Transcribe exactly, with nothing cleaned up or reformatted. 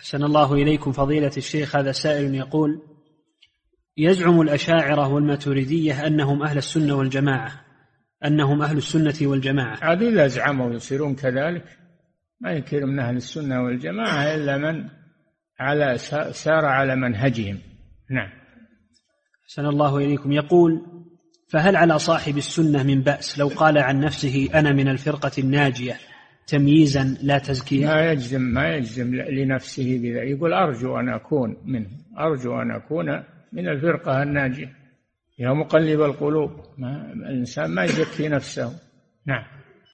أحسن الله إليكم فضيلة الشيخ. هذا سائل يقول: يزعم الأشاعرة والماتريدية أنهم أهل السنة والجماعة أنهم أهل السنة والجماعة. عاد إذا زعموا يصيرون كذلك، ما يمكن من أهل السنة والجماعة إلا من على سار على منهجهم. نعم. أحسن الله إليكم. يقول: فهل على صاحب السنة من بأس لو قال عن نفسه أنا من الفرقة الناجية تمييزا لا تزكية؟ ما يجزم ما يجزم لنفسه بذلك، يقول أرجو أن أكون منه، أرجو أن أكون من الفرقة الناجية. يا مقلب القلوب، ما الإنسان ما يزكي نفسه. نعم.